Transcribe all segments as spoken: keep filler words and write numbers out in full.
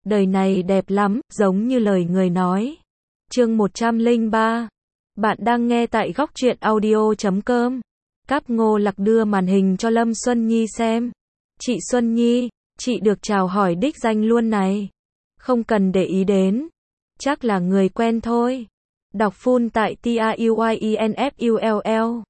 Đời này đẹp lắm, giống như lời người nói. Chương một trăm lẻ ba. Bạn đang nghe tại góc truyện audio chấm com. Cáp Ngô Lạc đưa màn hình cho Lâm Xuân Nhi xem. Chị Xuân Nhi, chị được chào hỏi đích danh luôn này. Không cần để ý đến. Chắc là người quen thôi. Đọc full tại T A U Y E N F U L L.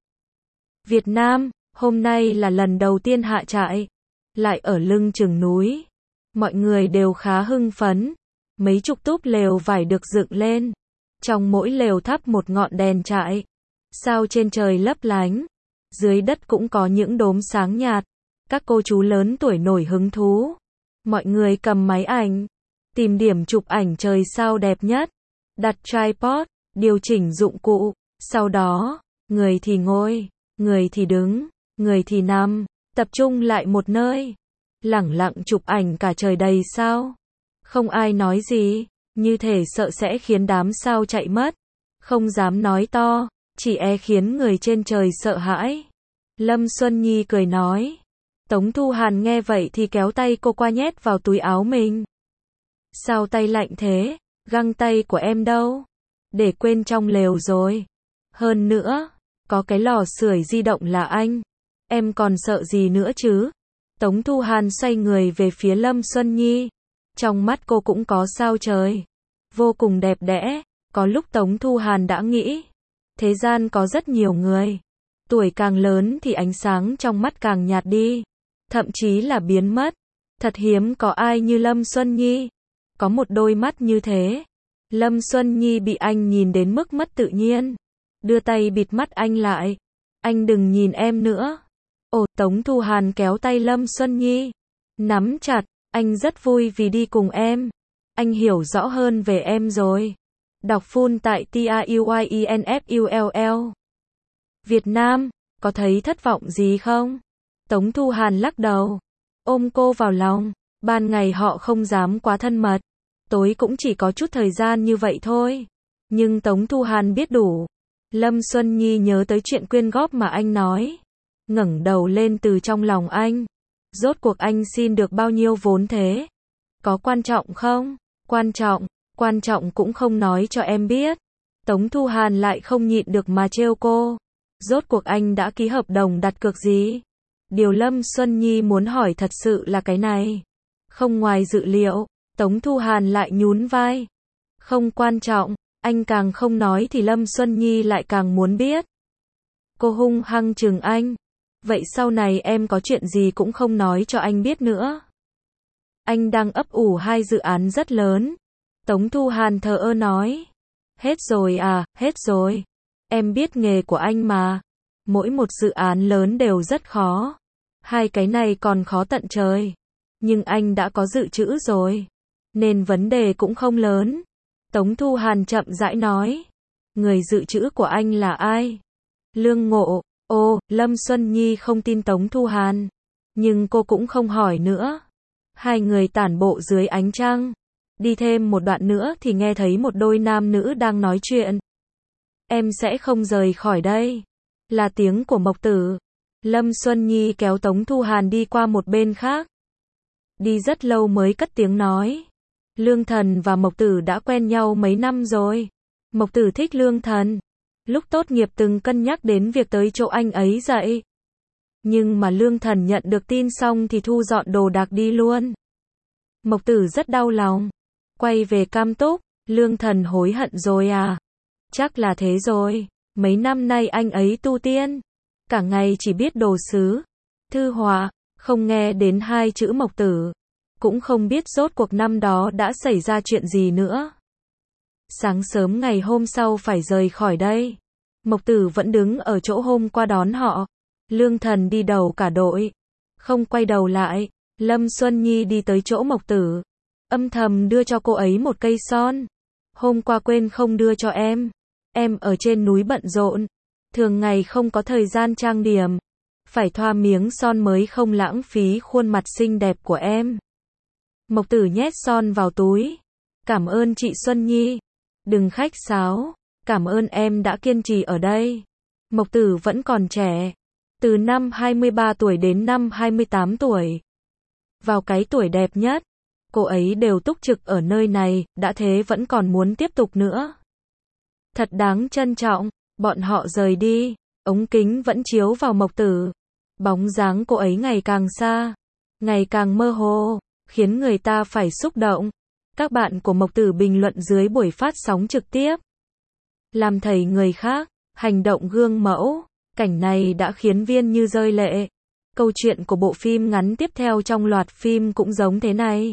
Việt Nam, hôm nay là lần đầu tiên hạ trại. Lại ở lưng chừng núi. Mọi người đều khá hưng phấn. Mấy chục túp lều vải được dựng lên. Trong mỗi lều thắp một ngọn đèn trại. Sao trên trời lấp lánh. Dưới đất cũng có những đốm sáng nhạt. Các cô chú lớn tuổi nổi hứng thú. Mọi người cầm máy ảnh. Tìm điểm chụp ảnh trời sao đẹp nhất. Đặt tripod, điều chỉnh dụng cụ. Sau đó, người thì ngồi, người thì đứng, người thì nằm. Tập trung lại một nơi. Lẳng lặng chụp ảnh cả trời đầy sao. Không ai nói gì, như thể sợ sẽ khiến đám sao chạy mất. Không dám nói to, chỉ e khiến người trên trời sợ hãi. Lâm Xuân Nhi cười nói. Tống Thu Hàn nghe vậy thì kéo tay cô qua nhét vào túi áo mình. Sao tay lạnh thế, găng tay của em đâu? Để quên trong lều rồi. Hơn nữa, có cái lò sưởi di động là anh. Em còn sợ gì nữa chứ? Tống Thu Hàn xoay người về phía Lâm Xuân Nhi. Trong mắt cô cũng có sao trời. Vô cùng đẹp đẽ. Có lúc Tống Thu Hàn đã nghĩ. Thế gian có rất nhiều người. Tuổi càng lớn thì ánh sáng trong mắt càng nhạt đi. Thậm chí là biến mất. Thật hiếm có ai như Lâm Xuân Nhi. Có một đôi mắt như thế. Lâm Xuân Nhi bị anh nhìn đến mức mất tự nhiên. Đưa tay bịt mắt anh lại. Anh đừng nhìn em nữa. Ồ, Tống Thu Hàn kéo tay Lâm Xuân Nhi. Nắm chặt, anh rất vui vì đi cùng em. Anh hiểu rõ hơn về em rồi. Đọc full tại T A U Y E N F U L L. Việt Nam, có thấy thất vọng gì không? Tống Thu Hàn lắc đầu. Ôm cô vào lòng. Ban ngày họ không dám quá thân mật. Tối cũng chỉ có chút thời gian như vậy thôi. Nhưng Tống Thu Hàn biết đủ. Lâm Xuân Nhi nhớ tới chuyện quyên góp mà anh nói. Ngẩng đầu lên từ trong lòng anh. Rốt cuộc anh xin được bao nhiêu vốn thế? Có quan trọng không? Quan trọng, quan trọng cũng không nói cho em biết. Tống Thu Hàn lại không nhịn được mà trêu cô. Rốt cuộc anh đã ký hợp đồng đặt cược gì? Điều Lâm Xuân Nhi muốn hỏi thật sự là cái này. Không ngoài dự liệu, Tống Thu Hàn lại nhún vai. Không quan trọng, anh càng không nói thì Lâm Xuân Nhi lại càng muốn biết. Cô hung hăng chừng anh. Vậy sau này em có chuyện gì cũng không nói cho anh biết nữa. Anh đang ấp ủ hai dự án rất lớn. Tống Thu Hàn thờ ơ nói. Hết rồi à, hết rồi. Em biết nghề của anh mà. Mỗi một dự án lớn đều rất khó. Hai cái này còn khó tận trời. Nhưng anh đã có dự trữ rồi. Nên vấn đề cũng không lớn. Tống Thu Hàn chậm rãi nói. Người dự trữ của anh là ai? Lương Ngộ. Ồ, Lâm Xuân Nhi không tin Tống Thu Hàn. Nhưng cô cũng không hỏi nữa. Hai người tản bộ dưới ánh trăng. Đi thêm một đoạn nữa thì nghe thấy một đôi nam nữ đang nói chuyện. Em sẽ không rời khỏi đây. Là tiếng của Mộc Tử. Lâm Xuân Nhi kéo Tống Thu Hàn đi qua một bên khác. Đi rất lâu mới cất tiếng nói. Lương Thần và Mộc Tử đã quen nhau mấy năm rồi. Mộc Tử thích Lương Thần. Lúc tốt nghiệp từng cân nhắc đến việc tới chỗ anh ấy dạy. Nhưng mà Lương Thần nhận được tin xong thì thu dọn đồ đạc đi luôn. Mộc Tử rất đau lòng. Quay về Cam Túc, Lương Thần hối hận rồi à? Chắc là thế rồi. Mấy năm nay anh ấy tu tiên. Cả ngày chỉ biết đồ sứ, thư họa, không nghe đến hai chữ Mộc Tử. Cũng không biết rốt cuộc năm đó đã xảy ra chuyện gì nữa. Sáng sớm ngày hôm sau phải rời khỏi đây. Mộc Tử vẫn đứng ở chỗ hôm qua đón họ. Lương Thần đi đầu cả đội. Không quay đầu lại. Lâm Xuân Nhi đi tới chỗ Mộc Tử. Âm thầm đưa cho cô ấy một cây son. Hôm qua quên không đưa cho em. Em ở trên núi bận rộn. Thường ngày không có thời gian trang điểm. Phải thoa miếng son mới không lãng phí khuôn mặt xinh đẹp của em. Mộc Tử nhét son vào túi. Cảm ơn chị Xuân Nhi. Đừng khách sáo. Cảm ơn em đã kiên trì ở đây. Mộc Tử vẫn còn trẻ. Từ năm hai mươi ba tuổi đến năm hai mươi tám tuổi. Vào cái tuổi đẹp nhất. cô ấy đều túc trực ở nơi này, đã thế vẫn còn muốn tiếp tục nữa. Thật đáng trân trọng, bọn họ rời đi, ống kính vẫn chiếu vào Mộc Tử. Bóng dáng cô ấy ngày càng xa, ngày càng mơ hồ, khiến người ta phải xúc động. Các bạn của Mộc Tử bình luận dưới buổi phát sóng trực tiếp. Làm thầy người khác, hành động gương mẫu, cảnh này đã khiến Viên Như rơi lệ. Câu chuyện của bộ phim ngắn tiếp theo trong loạt phim cũng giống thế này.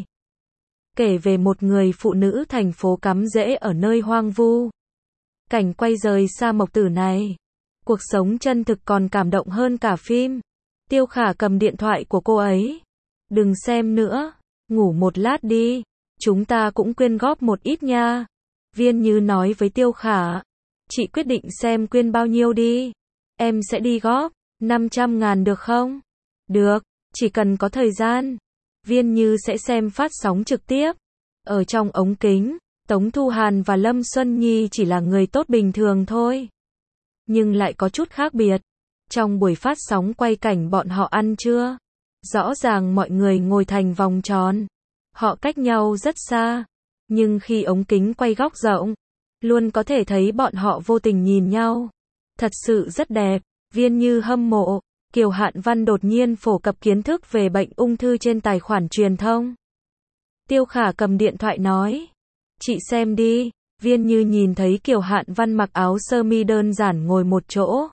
Kể về một người phụ nữ thành phố cắm rễ ở nơi hoang vu. Cảnh quay rời xa Mộc Tử này. Cuộc sống chân thực còn cảm động hơn cả phim. Tiêu Khả cầm điện thoại của cô ấy. Đừng xem nữa, ngủ một lát đi. Chúng ta cũng quyên góp một ít nha. Viên Như nói với Tiêu Khả. Chị quyết định xem quyên bao nhiêu đi. Em sẽ đi góp, năm trăm ngàn được không? Được, chỉ cần có thời gian. Viên Như sẽ xem phát sóng trực tiếp. Ở trong ống kính, Tống Thu Hàn và Lâm Xuân Nhi chỉ là người tốt bình thường thôi. Nhưng lại có chút khác biệt. Trong buổi phát sóng quay cảnh bọn họ ăn trưa. Rõ ràng mọi người ngồi thành vòng tròn. Họ cách nhau rất xa. Nhưng khi ống kính quay góc rộng, luôn có thể thấy bọn họ vô tình nhìn nhau. Thật sự rất đẹp. Viên Như hâm mộ. Kiều Hạn Văn đột nhiên phổ cập kiến thức về bệnh ung thư trên tài khoản truyền thông. Tiêu Khả cầm điện thoại nói. Chị xem đi. Viên Như nhìn thấy Kiều Hạn Văn mặc áo sơ mi đơn giản ngồi một chỗ.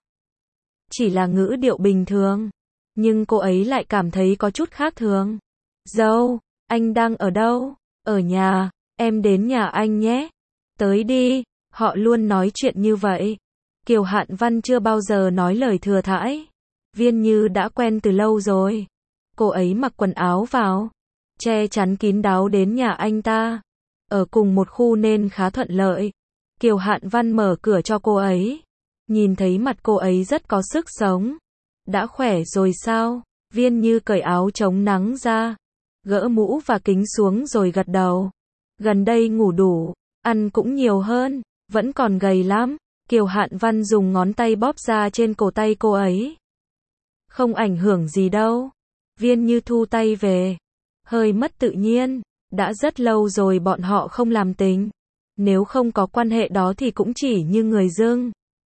Chỉ là ngữ điệu bình thường. Nhưng cô ấy lại cảm thấy có chút khác thường. Dâu, anh đang ở đâu? Ở nhà, em đến nhà anh nhé. Tới đi, họ luôn nói chuyện như vậy. Kiều Hạn Văn chưa bao giờ nói lời thừa thãi. Viên Như đã quen từ lâu rồi. Cô ấy mặc quần áo vào, che chắn kín đáo đến nhà anh ta. Ở cùng một khu nên khá thuận lợi. Kiều Hạn Văn mở cửa cho cô ấy. Nhìn thấy mặt cô ấy rất có sức sống. Đã khỏe rồi sao? Viên Như cởi áo chống nắng ra, gỡ mũ và kính xuống rồi gật đầu. Gần đây ngủ đủ, ăn cũng nhiều hơn, vẫn còn gầy lắm. Kiều Hạn Văn dùng ngón tay bóp ra trên cổ tay cô ấy. Không ảnh hưởng gì đâu. Viên Như thu tay về. Hơi mất tự nhiên. Đã rất lâu rồi bọn họ không làm tình. Nếu không có quan hệ đó thì cũng chỉ như người dưng.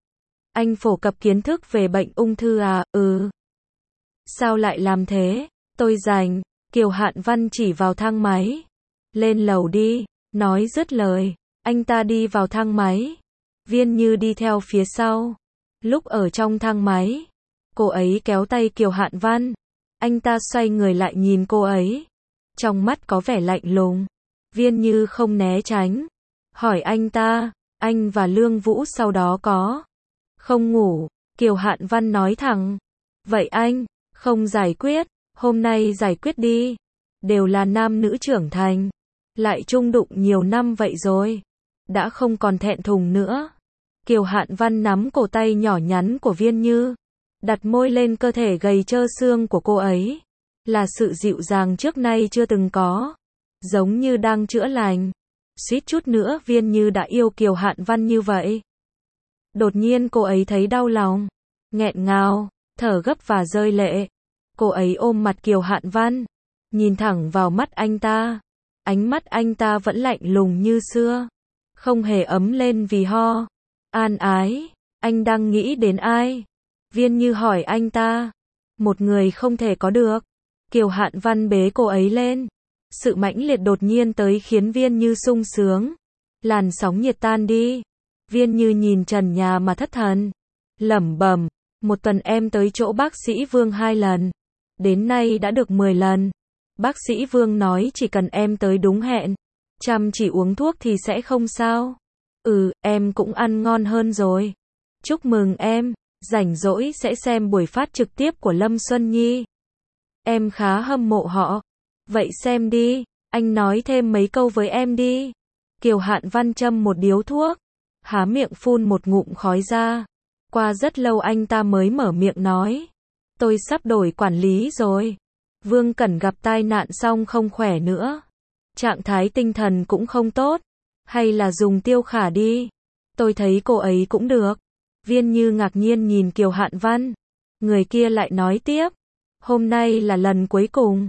Anh phổ cập kiến thức về bệnh ung thư à? Ừ. Sao lại làm thế? Tôi rảnh. Kiều Hạn Văn chỉ vào thang máy. Lên lầu đi. Nói dứt lời, anh ta đi vào thang máy. Viên Như đi theo phía sau. Lúc ở trong thang máy, cô ấy kéo tay Kiều Hạn Văn. Anh ta xoay người lại nhìn cô ấy. Trong mắt có vẻ lạnh lùng. Viên Như không né tránh. Hỏi anh ta, anh và Lương Vũ sau đó có không ngủ? Kiều Hạn Văn nói thẳng. Vậy anh, không giải quyết, hôm nay giải quyết đi. Đều là nam nữ trưởng thành. Lại chung đụng nhiều năm vậy rồi. Đã không còn thẹn thùng nữa. Kiều Hạn Văn nắm cổ tay nhỏ nhắn của Viên Như. Đặt môi lên cơ thể gầy trơ xương của cô ấy. Là sự dịu dàng trước nay chưa từng có. Giống như đang chữa lành. Suýt chút nữa Viên Như đã yêu Kiều Hạn Văn như vậy. Đột nhiên cô ấy thấy đau lòng. Nghẹn ngào, thở gấp và rơi lệ. Cô ấy ôm mặt Kiều Hạn Văn. Nhìn thẳng vào mắt anh ta. Ánh mắt anh ta vẫn lạnh lùng như xưa. Không hề ấm lên vì ho. An ái, anh đang nghĩ đến ai? Viên Như hỏi anh ta. Một người không thể có được. Kiều Hạn Văn bế cô ấy lên. Sự mãnh liệt đột nhiên tới khiến Viên Như sung sướng. Làn sóng nhiệt tan đi. Viên Như nhìn trần nhà mà thất thần. Lẩm bẩm, một tuần em tới chỗ bác sĩ Vương hai lần. Đến nay đã được mười lần. Bác sĩ Vương nói chỉ cần em tới đúng hẹn, chăm chỉ uống thuốc thì sẽ không sao. Ừ, em cũng ăn ngon hơn rồi. Chúc mừng em, rảnh rỗi sẽ xem buổi phát trực tiếp của Lâm Xuân Nhi. Em khá hâm mộ họ. Vậy xem đi, anh nói thêm mấy câu với em đi. Kiều Hạn Văn châm một điếu thuốc, há miệng phun một ngụm khói ra. Qua rất lâu anh ta mới mở miệng nói. Tôi sắp đổi quản lý rồi. Vương Cẩn gặp tai nạn xong không khỏe nữa. Trạng thái tinh thần cũng không tốt. Hay là dùng Tiêu Khả đi. Tôi thấy cô ấy cũng được. Viên Như ngạc nhiên nhìn Kiều Hạn Văn. Người kia lại nói tiếp. Hôm nay là lần cuối cùng.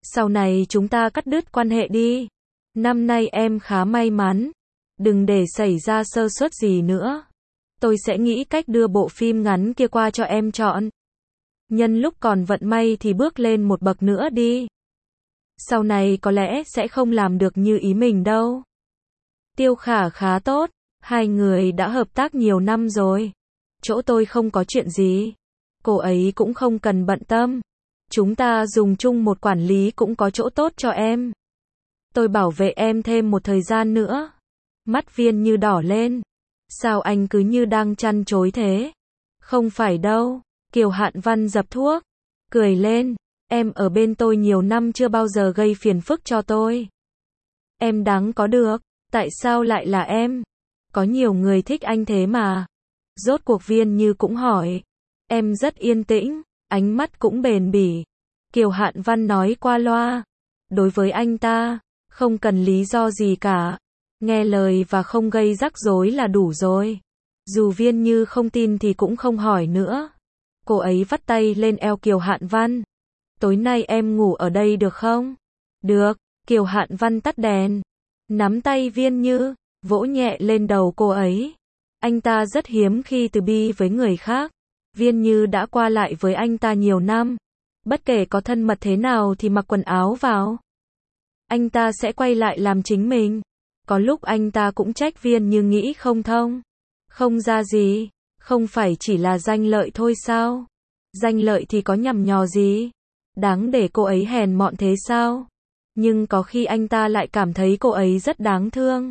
Sau này chúng ta cắt đứt quan hệ đi. Năm nay em khá may mắn. Đừng để xảy ra sơ suất gì nữa. Tôi sẽ nghĩ cách đưa bộ phim ngắn kia qua cho em chọn. Nhân lúc còn vận may thì bước lên một bậc nữa đi. Sau này có lẽ sẽ không làm được như ý mình đâu. Tiêu Khả khá tốt. Hai người đã hợp tác nhiều năm rồi. Chỗ tôi không có chuyện gì. Cô ấy cũng không cần bận tâm. Chúng ta dùng chung một quản lý cũng có chỗ tốt cho em. Tôi bảo vệ em thêm một thời gian nữa. Mắt Viên Như đỏ lên. Sao anh cứ như đang chăn chối thế? Không phải đâu. Kiều Hạn Văn dập thuốc. Cười lên. Em ở bên tôi nhiều năm chưa bao giờ gây phiền phức cho tôi. Em đáng có được. Tại sao lại là em? Có nhiều người thích anh thế mà. Rốt cuộc Viên Như cũng hỏi. Em rất yên tĩnh, ánh mắt cũng bền bỉ. Kiều Hạn Văn nói qua loa. Đối với anh ta, không cần lý do gì cả. Nghe lời và không gây rắc rối là đủ rồi. Dù Viên Như không tin thì cũng không hỏi nữa. Cô ấy vắt tay lên eo Kiều Hạn Văn. Tối nay em ngủ ở đây được không? Được. Kiều Hạn Văn tắt đèn. Nắm tay Viên Như, vỗ nhẹ lên đầu cô ấy. Anh ta rất hiếm khi từ bi với người khác. Viên Như đã qua lại với anh ta nhiều năm. Bất kể có thân mật thế nào thì mặc quần áo vào. Anh ta sẽ quay lại làm chính mình. Có lúc anh ta cũng trách Viên Như nghĩ không thông. Không ra gì. Không phải chỉ là danh lợi thôi sao? Danh lợi thì có nhằm nhò gì? Đáng để cô ấy hèn mọn thế sao? Nhưng có khi anh ta lại cảm thấy cô ấy rất đáng thương.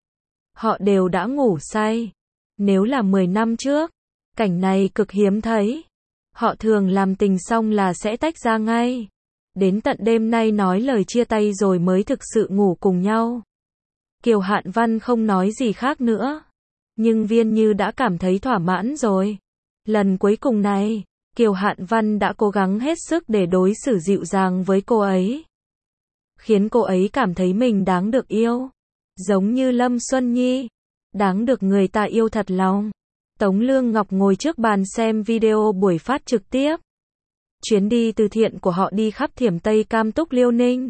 Họ đều đã ngủ say. Nếu là mười năm trước, cảnh này cực hiếm thấy. Họ thường làm tình xong là sẽ tách ra ngay. Đến tận đêm nay nói lời chia tay rồi mới thực sự ngủ cùng nhau. Kiều Hạn Văn không nói gì khác nữa. Nhưng Viên Như đã cảm thấy thỏa mãn rồi. Lần cuối cùng này, Kiều Hạn Văn đã cố gắng hết sức để đối xử dịu dàng với cô ấy. Khiến cô ấy cảm thấy mình đáng được yêu. Giống như Lâm Xuân Nhi. Đáng được người ta yêu thật lòng. Tống Lương Ngọc ngồi trước bàn xem video buổi phát trực tiếp. Chuyến đi từ thiện của họ đi khắp Thiểm Tây Cam Túc Liêu Ninh.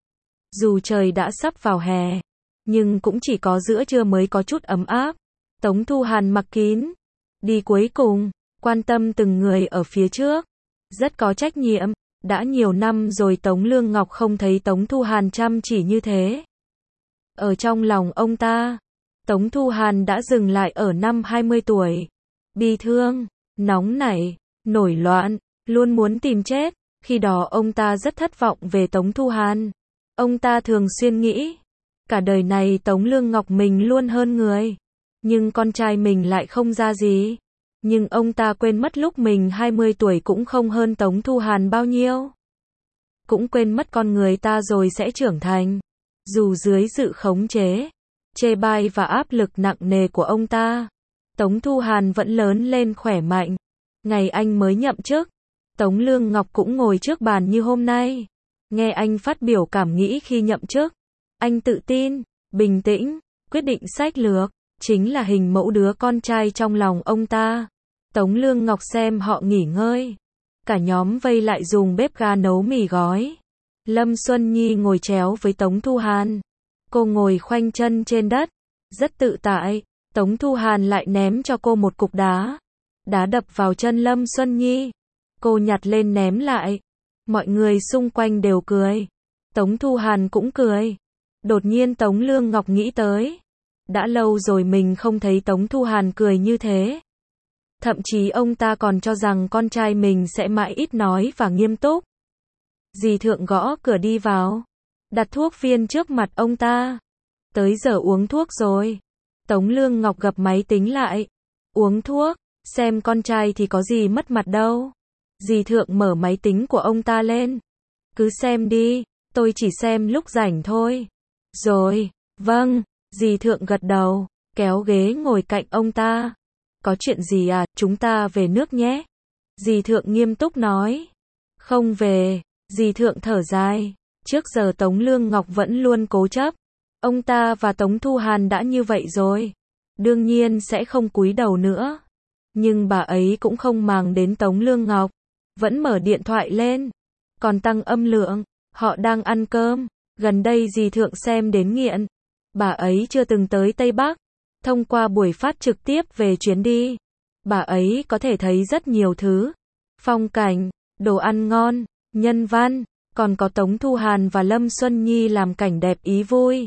Dù trời đã sắp vào hè, nhưng cũng chỉ có giữa trưa mới có chút ấm áp. Tống Thu Hàn mặc kín. Đi cuối cùng, quan tâm từng người ở phía trước. Rất có trách nhiệm. Đã nhiều năm rồi Tống Lương Ngọc không thấy Tống Thu Hàn chăm chỉ như thế. Ở trong lòng ông ta, Tống Thu Hàn đã dừng lại ở năm hai mươi tuổi. Bi thương, nóng nảy, nổi loạn, luôn muốn tìm chết. Khi đó ông ta rất thất vọng về Tống Thu Hàn. Ông ta thường xuyên nghĩ, cả đời này Tống Lương Ngọc mình luôn hơn người. Nhưng con trai mình lại không ra gì. Nhưng ông ta quên mất lúc mình hai mươi tuổi cũng không hơn Tống Thu Hàn bao nhiêu. Cũng quên mất con người ta rồi sẽ trưởng thành. Dù dưới sự khống chế, chê bai và áp lực nặng nề của ông ta, Tống Thu Hàn vẫn lớn lên khỏe mạnh. Ngày anh mới nhậm chức, Tống Lương Ngọc cũng ngồi trước bàn như hôm nay. Nghe anh phát biểu cảm nghĩ khi nhậm chức. Anh tự tin, bình tĩnh, quyết định sách lược, chính là hình mẫu đứa con trai trong lòng ông ta. Tống Lương Ngọc xem họ nghỉ ngơi. Cả nhóm vây lại dùng bếp ga nấu mì gói. Lâm Xuân Nhi ngồi chéo với Tống Thu Hàn. Cô ngồi khoanh chân trên đất, rất tự tại. Tống Thu Hàn lại ném cho cô một cục đá. Đá đập vào chân Lâm Xuân Nhi. Cô nhặt lên ném lại. Mọi người xung quanh đều cười. Tống Thu Hàn cũng cười. Đột nhiên Tống Lương Ngọc nghĩ tới. Đã lâu rồi mình không thấy Tống Thu Hàn cười như thế. Thậm chí ông ta còn cho rằng con trai mình sẽ mãi ít nói và nghiêm túc. Dì Thượng gõ cửa đi vào. Đặt thuốc viên trước mặt ông ta. Tới giờ uống thuốc rồi. Tống Lương Ngọc gập máy tính lại. Uống thuốc, xem con trai thì có gì mất mặt đâu. Dì Thượng mở máy tính của ông ta lên. Cứ xem đi, tôi chỉ xem lúc rảnh thôi. Rồi, vâng, dì Thượng gật đầu, kéo ghế ngồi cạnh ông ta. Có chuyện gì à, chúng ta về nước nhé. Dì Thượng nghiêm túc nói. Không về, dì Thượng thở dài. Trước giờ Tống Lương Ngọc vẫn luôn cố chấp. Ông ta và Tống Thu Hàn đã như vậy rồi. Đương nhiên sẽ không cúi đầu nữa. Nhưng bà ấy cũng không màng đến Tống Lương Ngọc. Vẫn mở điện thoại lên. Còn tăng âm lượng. Họ đang ăn cơm. Gần đây dì Thượng xem đến nghiện. Bà ấy chưa từng tới Tây Bắc. Thông qua buổi phát trực tiếp về chuyến đi, bà ấy có thể thấy rất nhiều thứ. Phong cảnh, đồ ăn ngon, nhân văn, còn có Tống Thu Hàn và Lâm Xuân Nhi làm cảnh đẹp ý vui.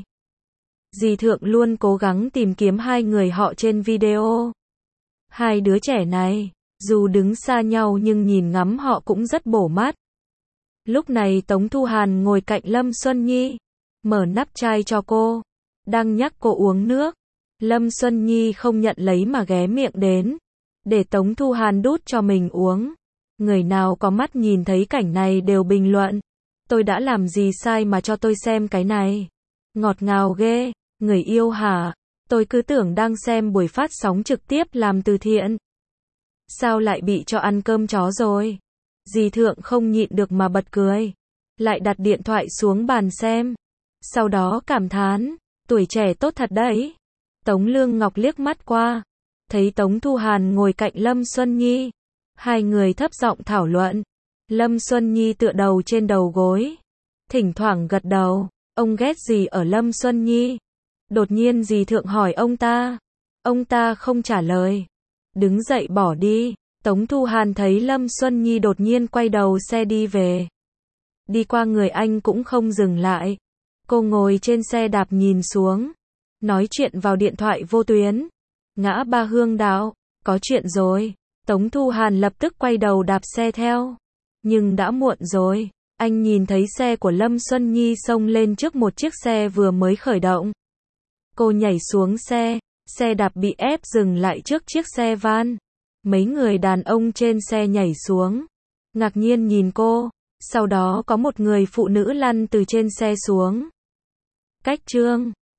Dì Thượng luôn cố gắng tìm kiếm hai người họ trên video. Hai đứa trẻ này, dù đứng xa nhau nhưng nhìn ngắm họ cũng rất bổ mắt. Lúc này Tống Thu Hàn ngồi cạnh Lâm Xuân Nhi, mở nắp chai cho cô, đang nhắc cô uống nước. Lâm Xuân Nhi không nhận lấy mà ghé miệng đến, để Tống Thu Hàn đút cho mình uống. Người nào có mắt nhìn thấy cảnh này đều bình luận, tôi đã làm gì sai mà cho tôi xem cái này. Ngọt ngào ghê, người yêu hả? Tôi cứ tưởng đang xem buổi phát sóng trực tiếp làm từ thiện. Sao lại bị cho ăn cơm chó rồi? Dì Thượng không nhịn được mà bật cười, lại đặt điện thoại xuống bàn xem. Sau đó cảm thán, tuổi trẻ tốt thật đấy. Tống Lương Ngọc liếc mắt qua, thấy Tống Thu Hàn ngồi cạnh Lâm Xuân Nhi. Hai người thấp giọng thảo luận. Lâm Xuân Nhi tựa đầu trên đầu gối, thỉnh thoảng gật đầu. Ông ghét gì ở Lâm Xuân Nhi? Đột nhiên dì Thượng hỏi ông ta. Ông ta không trả lời, đứng dậy bỏ đi. Tống Thu Hàn thấy Lâm Xuân Nhi đột nhiên quay đầu xe đi về. Đi qua người anh cũng không dừng lại. Cô ngồi trên xe đạp nhìn xuống, nói chuyện vào điện thoại vô tuyến. Ngã ba Hương Đạo, có chuyện rồi. Tống Thu Hàn lập tức quay đầu đạp xe theo. Nhưng đã muộn rồi. Anh nhìn thấy xe của Lâm Xuân Nhi xông lên trước một chiếc xe vừa mới khởi động. Cô nhảy xuống xe, xe đạp bị ép dừng lại trước chiếc xe van. Mấy người đàn ông trên xe nhảy xuống, ngạc nhiên nhìn cô. Sau đó có một người phụ nữ lăn từ trên xe xuống. Cách chương